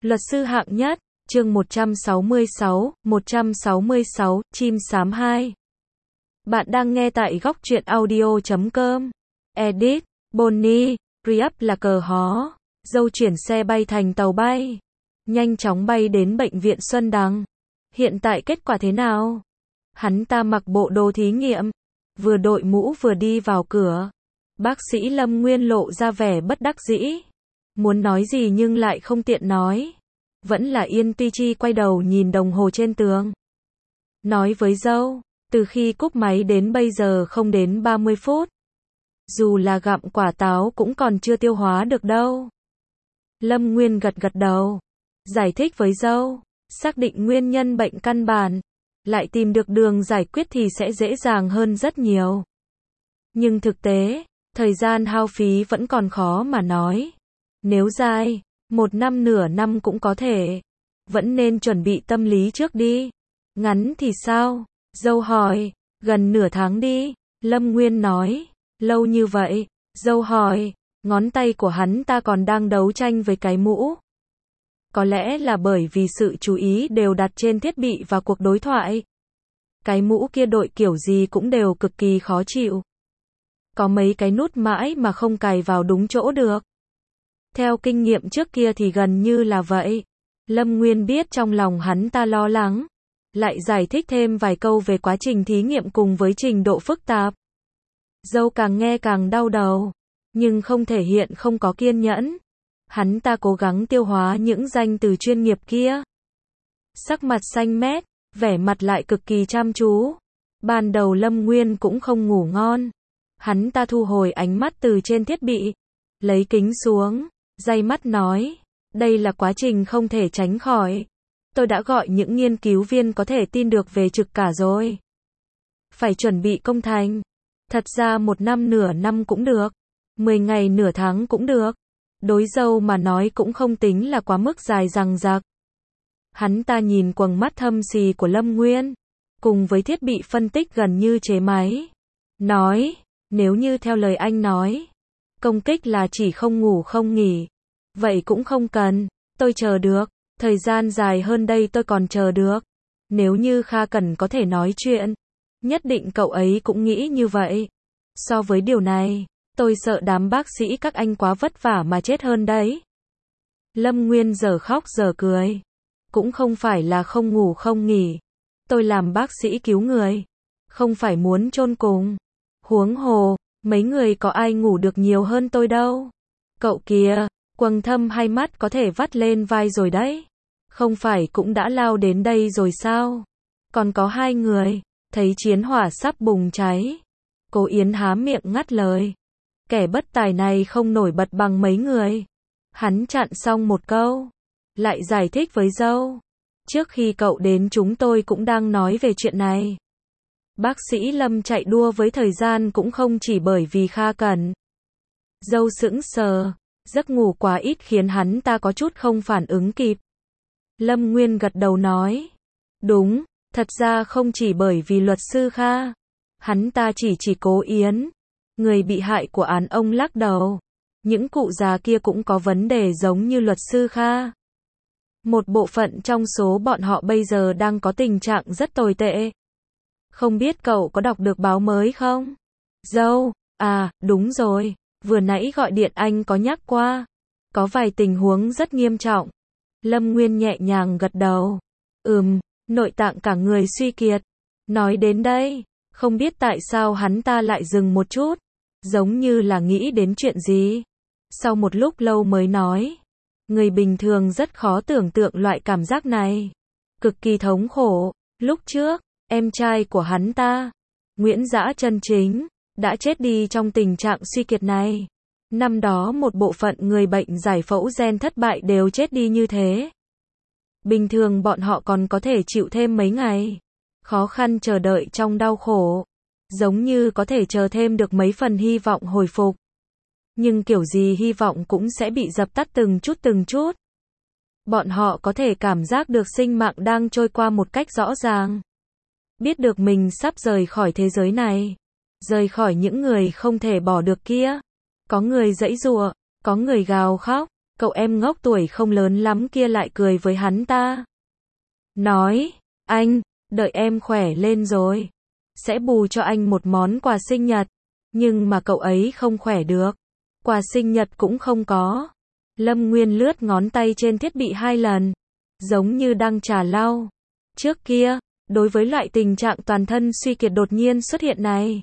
Luật sư hạng nhất, chương 166, chim xám 2. Bạn đang nghe tại góc truyện audio.com. Edit, Bonnie, Re-up là cờ hó. Dâu chuyển xe bay thành tàu bay. Nhanh chóng bay đến bệnh viện Xuân Đằng. Hiện tại kết quả thế nào? Hắn ta mặc bộ đồ thí nghiệm. Vừa đội mũ vừa đi vào cửa. Bác sĩ Lâm Nguyên lộ ra vẻ bất đắc dĩ. Muốn nói gì nhưng lại không tiện nói. Vẫn là Yên Tuy Chi quay đầu nhìn đồng hồ trên tường. Nói với dâu, từ khi cúp máy đến bây giờ không đến 30 phút. Dù là gặm quả táo cũng còn chưa tiêu hóa được đâu. Lâm Nguyên gật gật đầu. Giải thích với dâu, xác định nguyên nhân bệnh căn bản. Lại tìm được đường giải quyết thì sẽ dễ dàng hơn rất nhiều. Nhưng thực tế, thời gian hao phí vẫn còn khó mà nói. Nếu dài, 1 năm nửa năm cũng có thể. Vẫn nên chuẩn bị tâm lý trước đi. Ngắn thì sao? Dâu hỏi. Gần nửa tháng đi. Lâm Nguyên nói. Lâu như vậy. Dâu hỏi. Ngón tay của hắn ta còn đang đấu tranh với cái mũ. Có lẽ là bởi vì sự chú ý đều đặt trên thiết bị và cuộc đối thoại. Cái mũ kia đội kiểu gì cũng đều cực kỳ khó chịu. Có mấy cái nút mãi mà không cài vào đúng chỗ được. Theo kinh nghiệm trước kia thì gần như là vậy. Lâm Nguyên biết trong lòng hắn ta lo lắng. Lại giải thích thêm vài câu về quá trình thí nghiệm cùng với trình độ phức tạp. Dâu càng nghe càng đau đầu. Nhưng không thể hiện không có kiên nhẫn. Hắn ta cố gắng tiêu hóa những danh từ chuyên nghiệp kia. Sắc mặt xanh mét, vẻ mặt lại cực kỳ chăm chú. Ban đầu Lâm Nguyên cũng không ngủ ngon. Hắn ta thu hồi ánh mắt từ trên thiết bị. Lấy kính xuống. Day mắt nói, đây là quá trình không thể tránh khỏi. Tôi đã gọi những nghiên cứu viên có thể tin được về trực cả rồi. Phải chuẩn bị công thành. Thật ra 1 năm nửa năm cũng được. 10 ngày nửa tháng cũng được. Đối dâu mà nói cũng không tính là quá mức dài dằng dặc. Hắn ta nhìn quầng mắt thâm xì của Lâm Nguyên. Cùng với thiết bị phân tích gần như chế máy. Nói, nếu như theo lời anh nói. Công kích là chỉ không ngủ không nghỉ. Vậy cũng không cần, tôi chờ được, thời gian dài hơn đây tôi còn chờ được. Nếu như Kha Cẩn có thể nói chuyện, nhất định cậu ấy cũng nghĩ như vậy. So với điều này, tôi sợ đám bác sĩ các anh quá vất vả mà chết hơn đấy. Lâm Nguyên giờ khóc giờ cười. Cũng không phải là không ngủ không nghỉ. Tôi làm bác sĩ cứu người. Không phải muốn chôn cùng. Huống hồ, mấy người có ai ngủ được nhiều hơn tôi đâu. Cậu kìa, quầng thâm hai mắt có thể vắt lên vai rồi đấy. Không phải cũng đã lao đến đây rồi sao? Còn có 2 người, thấy chiến hỏa sắp bùng cháy. Cố Yến há miệng ngắt lời. Kẻ bất tài này không nổi bật bằng mấy người. Hắn chặn xong một câu. Lại giải thích với dâu. Trước khi cậu đến chúng tôi cũng đang nói về chuyện này. Bác sĩ Lâm chạy đua với thời gian cũng không chỉ bởi vì Kha Cẩn. Dâu sững sờ. Giấc ngủ quá ít khiến hắn ta có chút không phản ứng kịp. Lâm Nguyên gật đầu nói. Đúng, thật ra không chỉ bởi vì luật sư Kha. Hắn ta chỉ Cố Yến. Người bị hại của án ông lắc đầu. Những cụ già kia cũng có vấn đề giống như luật sư Kha. Một bộ phận trong số bọn họ bây giờ đang có tình trạng rất tồi tệ. Không biết cậu có đọc được báo mới không? Dâu, à, đúng rồi. Vừa nãy gọi điện anh có nhắc qua. Có vài tình huống rất nghiêm trọng. Lâm Nguyên nhẹ nhàng gật đầu. Nội tạng cả người suy kiệt. Nói đến đây, không biết tại sao hắn ta lại dừng một chút. Giống như là nghĩ đến chuyện gì. Sau một lúc lâu mới nói. Người bình thường rất khó tưởng tượng loại cảm giác này. Cực kỳ thống khổ. Lúc trước, em trai của hắn ta, Nguyễn Dã Chân Chính, đã chết đi trong tình trạng suy kiệt này. Năm đó một bộ phận người bệnh giải phẫu gen thất bại đều chết đi như thế. Bình thường bọn họ còn có thể chịu thêm mấy ngày. Khó khăn chờ đợi trong đau khổ. Giống như có thể chờ thêm được mấy phần hy vọng hồi phục. Nhưng kiểu gì hy vọng cũng sẽ bị dập tắt từng chút. Bọn họ có thể cảm giác được sinh mạng đang trôi qua một cách rõ ràng. Biết được mình sắp rời khỏi thế giới này. Rời khỏi những người không thể bỏ được kia. Có người giãy giụa, có người gào khóc, Cậu em ngốc tuổi không lớn lắm kia lại cười với hắn ta. Nói, anh, đợi em khỏe lên rồi, sẽ bù cho anh một món quà sinh nhật. Nhưng mà cậu ấy không khỏe được. Quà sinh nhật cũng không có. Lâm Nguyên lướt ngón tay trên thiết bị 2 lần. Giống như đang trà lau. Trước kia, đối với loại tình trạng toàn thân suy kiệt đột nhiên xuất hiện này,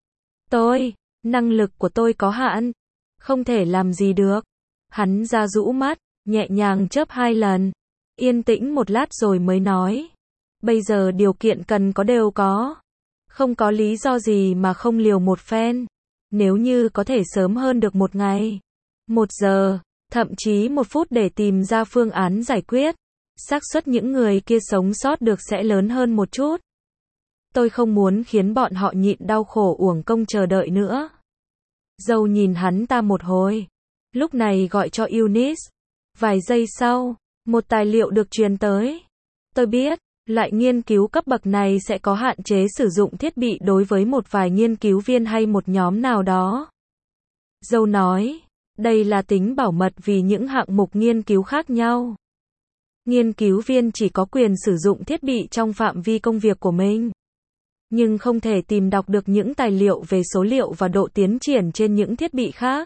năng lực của tôi có hạn. Không thể làm gì được. Hắn ra rũ mắt, nhẹ nhàng chớp 2 lần. Yên tĩnh một lát rồi mới nói. Bây giờ điều kiện cần có đều có. Không có lý do gì mà không liều một phen. Nếu như có thể sớm hơn được 1 ngày, 1 giờ, thậm chí 1 phút để tìm ra phương án giải quyết, xác suất những người kia sống sót được sẽ lớn hơn một chút. Tôi không muốn khiến bọn họ nhịn đau khổ uổng công chờ đợi nữa. Dâu nhìn hắn ta một hồi. Lúc này gọi cho Eunice. Vài giây sau, một tài liệu được truyền tới. Tôi biết, loại nghiên cứu cấp bậc này sẽ có hạn chế sử dụng thiết bị đối với một vài nghiên cứu viên hay một nhóm nào đó. Dâu nói, đây là tính bảo mật vì những hạng mục nghiên cứu khác nhau. Nghiên cứu viên chỉ có quyền sử dụng thiết bị trong phạm vi công việc của mình, nhưng không thể tìm đọc được những tài liệu về số liệu và độ tiến triển trên những thiết bị khác.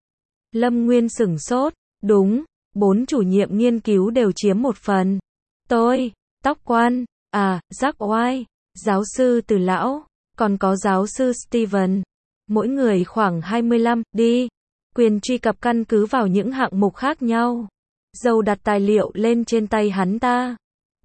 Lâm Nguyên sửng sốt, đúng, 4 chủ nhiệm nghiên cứu đều chiếm một phần. Tôi, Tóc Quan, Jack White, giáo sư Từ Lão, còn có giáo sư Steven. Mỗi người khoảng 25, đi. Quyền truy cập căn cứ vào những hạng mục khác nhau. Dâu đặt tài liệu lên trên tay hắn ta.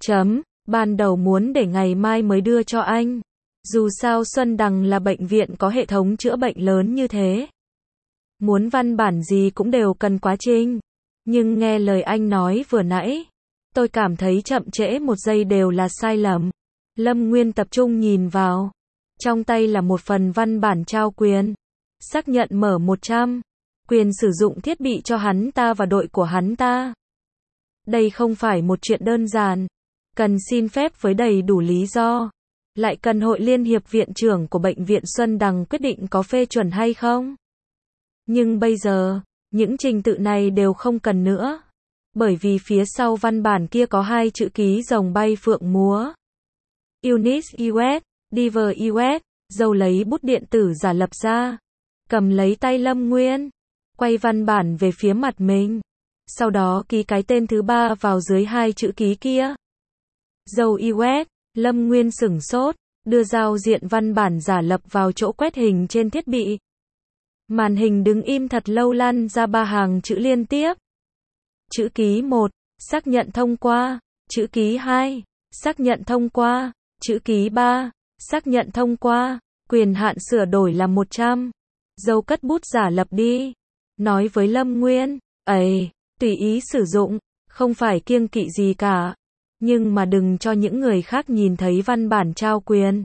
Ban đầu muốn để ngày mai mới đưa cho anh. Dù sao Xuân Đằng là bệnh viện có hệ thống chữa bệnh lớn như thế. Muốn văn bản gì cũng đều cần quá trình. Nhưng nghe lời anh nói vừa nãy, tôi cảm thấy chậm trễ 1 giây đều là sai lầm. Lâm Nguyên tập trung nhìn vào. Trong tay là một phần văn bản trao quyền. Xác nhận mở 100. Quyền sử dụng thiết bị cho hắn ta và đội của hắn ta. Đây không phải một chuyện đơn giản. Cần xin phép với đầy đủ lý do. Lại cần Hội Liên hiệp viện trưởng của Bệnh viện Xuân Đằng quyết định có phê chuẩn hay không. Nhưng bây giờ, những trình tự này đều không cần nữa. Bởi vì phía sau văn bản kia có 2 chữ ký rồng bay phượng múa. Eunice US, Diver US, dâu lấy bút điện tử giả lập ra. Cầm lấy tay Lâm Nguyên. Quay văn bản về phía mặt mình. Sau đó ký cái tên thứ 3 vào dưới 2 chữ ký kia. Dâu US, Lâm Nguyên sửng sốt, đưa giao diện văn bản giả lập vào chỗ quét hình trên thiết bị. Màn hình đứng im thật lâu lăn ra 3 hàng chữ liên tiếp. Chữ ký 1, xác nhận thông qua. Chữ ký 2, xác nhận thông qua. Chữ ký 3, xác nhận thông qua. Quyền hạn sửa đổi là 100. Dâu cất bút giả lập đi. Nói với Lâm Nguyên, tùy ý sử dụng, không phải kiêng kỵ gì cả. Nhưng mà đừng cho những người khác nhìn thấy văn bản trao quyền.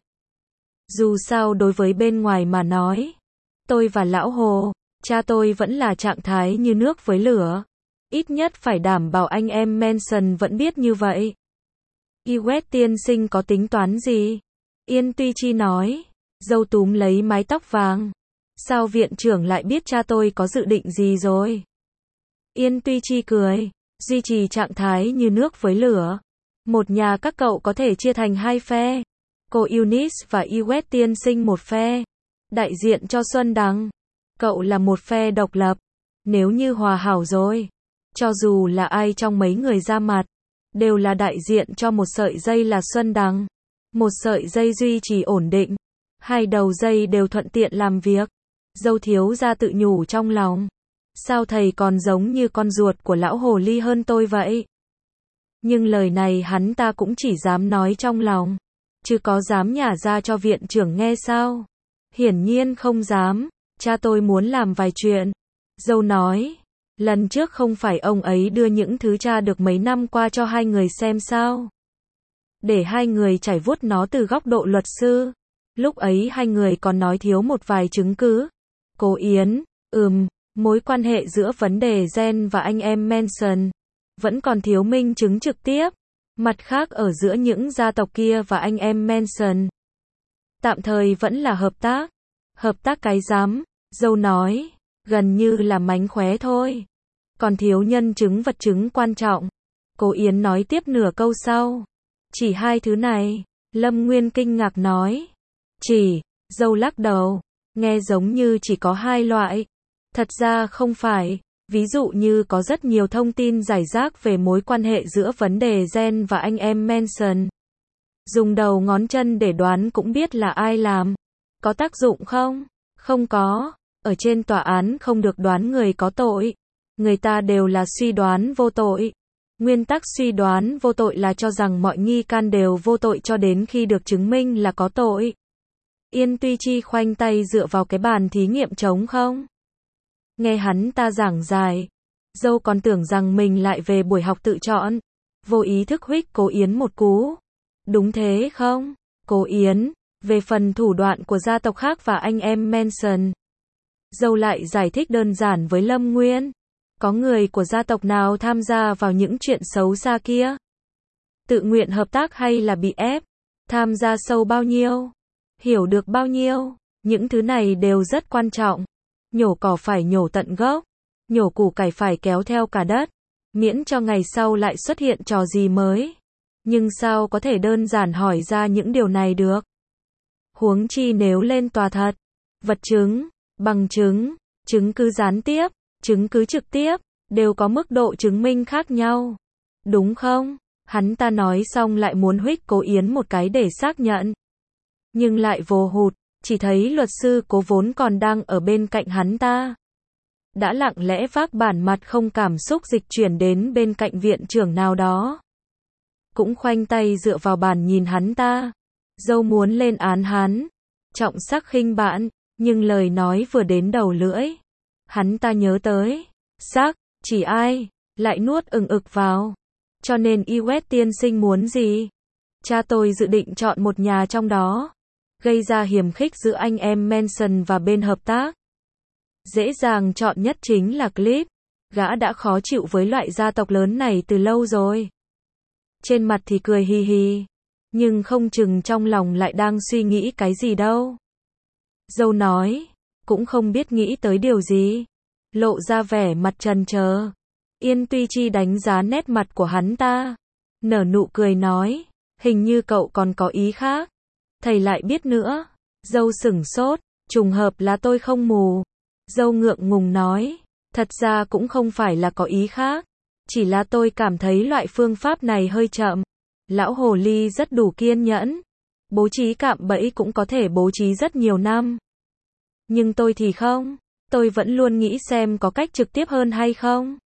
Dù sao đối với bên ngoài mà nói, tôi và Lão Hồ, cha tôi vẫn là trạng thái như nước với lửa. Ít nhất phải đảm bảo anh em Manson vẫn biết như vậy. Iwet tiên sinh có tính toán gì? Yên Tuy Chi nói. Dâu túm lấy mái tóc vàng. Sao viện trưởng lại biết cha tôi có dự định gì rồi? Yên Tuy Chi cười. Duy trì trạng thái như nước với lửa. Một nhà các cậu có thể chia thành 2 phe. Cô Eunice và Iwet tiên sinh một phe. Đại diện cho Xuân Đằng. Cậu là một phe độc lập. Nếu như hòa hảo rồi, cho dù là ai trong mấy người ra mặt, đều là đại diện cho một sợi dây là Xuân Đằng. Một sợi dây duy trì ổn định. 2 đầu dây đều thuận tiện làm việc. Dâu thiếu gia tự nhủ trong lòng. Sao thầy còn giống như con ruột của lão hồ ly hơn tôi vậy? Nhưng lời này hắn ta cũng chỉ dám nói trong lòng. Chứ có dám nhả ra cho viện trưởng nghe sao? Hiển nhiên không dám. Cha tôi muốn làm vài chuyện. Dâu nói. Lần trước không phải ông ấy đưa những thứ cha được mấy năm qua cho 2 người xem sao? Để 2 người trải vuốt nó từ góc độ luật sư. Lúc ấy 2 người còn nói thiếu một vài chứng cứ. Cô Yến, mối quan hệ giữa vấn đề gen và anh em Manson. Vẫn còn thiếu minh chứng trực tiếp. Mặt khác ở giữa những gia tộc kia và anh em Manson. Tạm thời vẫn là hợp tác. Hợp tác cái rắm, dâu nói. Gần như là mánh khóe thôi. còn thiếu nhân chứng vật chứng quan trọng. Cố Yến nói tiếp nửa câu sau. Chỉ 2 thứ này, Lâm Nguyên kinh ngạc nói. Chỉ, dâu lắc đầu, nghe giống như chỉ có 2 loại. Thật ra không phải, ví dụ như có rất nhiều thông tin rải rác về mối quan hệ giữa vấn đề gen và anh em Manson. Dùng đầu ngón chân để đoán cũng biết là ai làm. Có tác dụng không? Không có, ở trên tòa án không được đoán người có tội. Người ta đều là suy đoán vô tội. Nguyên tắc suy đoán vô tội là cho rằng mọi nghi can đều vô tội cho đến khi được chứng minh là có tội. Yên Tuy Chi khoanh tay dựa vào cái bàn thí nghiệm trống không. Nghe hắn ta giảng dài, dâu còn tưởng rằng mình lại về buổi học tự chọn. Vô ý thức huých Cố Yến một cú. Đúng thế không? Cố Yến, về phần thủ đoạn của gia tộc khác và anh em Manson. Dâu lại giải thích đơn giản với Lâm Nguyên. Có người của gia tộc nào tham gia vào những chuyện xấu xa kia? Tự nguyện hợp tác hay là bị ép? Tham gia sâu bao nhiêu? Hiểu được bao nhiêu? Những thứ này đều rất quan trọng. Nhổ cỏ phải nhổ tận gốc. Nhổ củ cải phải kéo theo cả đất. Miễn cho ngày sau lại xuất hiện trò gì mới. Nhưng sao có thể đơn giản hỏi ra những điều này được? Huống chi nếu lên tòa thật. Vật chứng, bằng chứng, chứng cứ gián tiếp, chứng cứ trực tiếp, đều có mức độ chứng minh khác nhau. Đúng không? Hắn ta nói xong lại muốn huých Cố Yến một cái để xác nhận. Nhưng lại vồ hụt, chỉ thấy luật sư Cố vốn còn đang ở bên cạnh hắn ta. Đã lặng lẽ vác bản mặt không cảm xúc dịch chuyển đến bên cạnh viện trưởng nào đó. Cũng khoanh tay dựa vào bàn nhìn hắn ta. Dâu muốn lên án hắn. Trọng sắc khinh bạn, nhưng lời nói vừa đến đầu lưỡi. Hắn ta nhớ tới. Sắc, chỉ ai, lại nuốt ực vào. Cho nên Yves tiên sinh muốn gì? Cha tôi dự định chọn một nhà trong đó. Gây ra hiềm khích giữa anh em Manson và bên hợp tác. Dễ dàng chọn nhất chính là Clip. Gã đã khó chịu với loại gia tộc lớn này từ lâu rồi. Trên mặt thì cười hi hi. Nhưng không chừng trong lòng lại đang suy nghĩ cái gì đâu. Dâu nói. Cũng không biết nghĩ tới điều gì. Lộ ra vẻ mặt trần trờ. Yên Tuy Chi đánh giá nét mặt của hắn ta. Nở nụ cười nói. Hình như cậu còn có ý khác. Thầy lại biết nữa. Dâu sửng sốt. Trùng hợp là tôi không mù. Dâu ngượng ngùng nói. Thật ra cũng không phải là có ý khác. Chỉ là tôi cảm thấy loại phương pháp này hơi chậm. Lão hồ ly rất đủ kiên nhẫn. Bố trí cạm bẫy cũng có thể bố trí rất nhiều năm. Nhưng tôi thì không. Tôi vẫn luôn nghĩ xem có cách trực tiếp hơn hay không.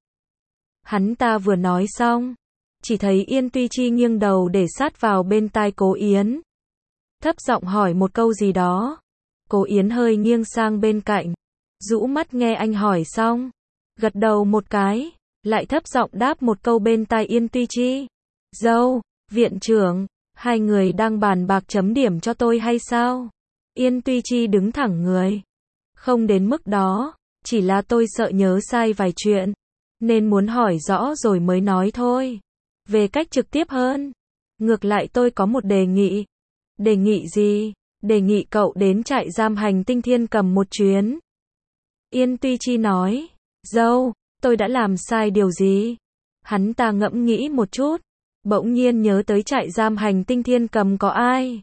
Hắn ta vừa nói xong. Chỉ thấy Yên Tuy Chi nghiêng đầu để sát vào bên tai Cố Yến. Thấp giọng hỏi một câu gì đó. Cố Yến hơi nghiêng sang bên cạnh. Rũ mắt nghe anh hỏi xong. Gật đầu một cái. Lại thấp giọng đáp một câu bên tai Yên Tuy Chi. Dâu, viện trưởng, 2 người đang bàn bạc chấm điểm cho tôi hay sao? Yên Tuy Chi đứng thẳng người. Không đến mức đó, chỉ là tôi sợ nhớ sai vài chuyện. Nên muốn hỏi rõ rồi mới nói thôi. Về cách trực tiếp hơn. Ngược lại tôi có một đề nghị. Đề nghị gì? Đề nghị cậu đến trại giam Hành Tinh Thiên Cầm một chuyến. Yên Tuy Chi nói. Dâu, tôi đã làm sai điều gì? Hắn ta ngẫm nghĩ một chút. Bỗng nhiên nhớ tới trại giam Hành Tinh Thiên Cầm có ai?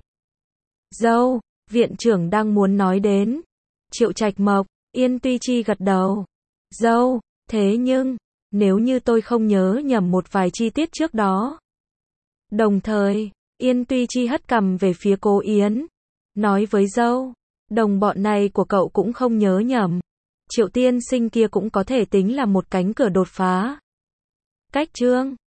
Dâu, viện trưởng đang muốn nói đến. Triệu Trạch Mộc. Yên Tuy Chi gật đầu. Dâu, thế nhưng, nếu như tôi không nhớ nhầm một vài chi tiết trước đó. Đồng thời, Yên Tuy Chi hất cằm về phía Cố Yến. Nói với dâu, đồng bọn này của cậu cũng không nhớ nhầm. Triệu tiên sinh kia cũng có thể tính là một cánh cửa đột phá. Cách chương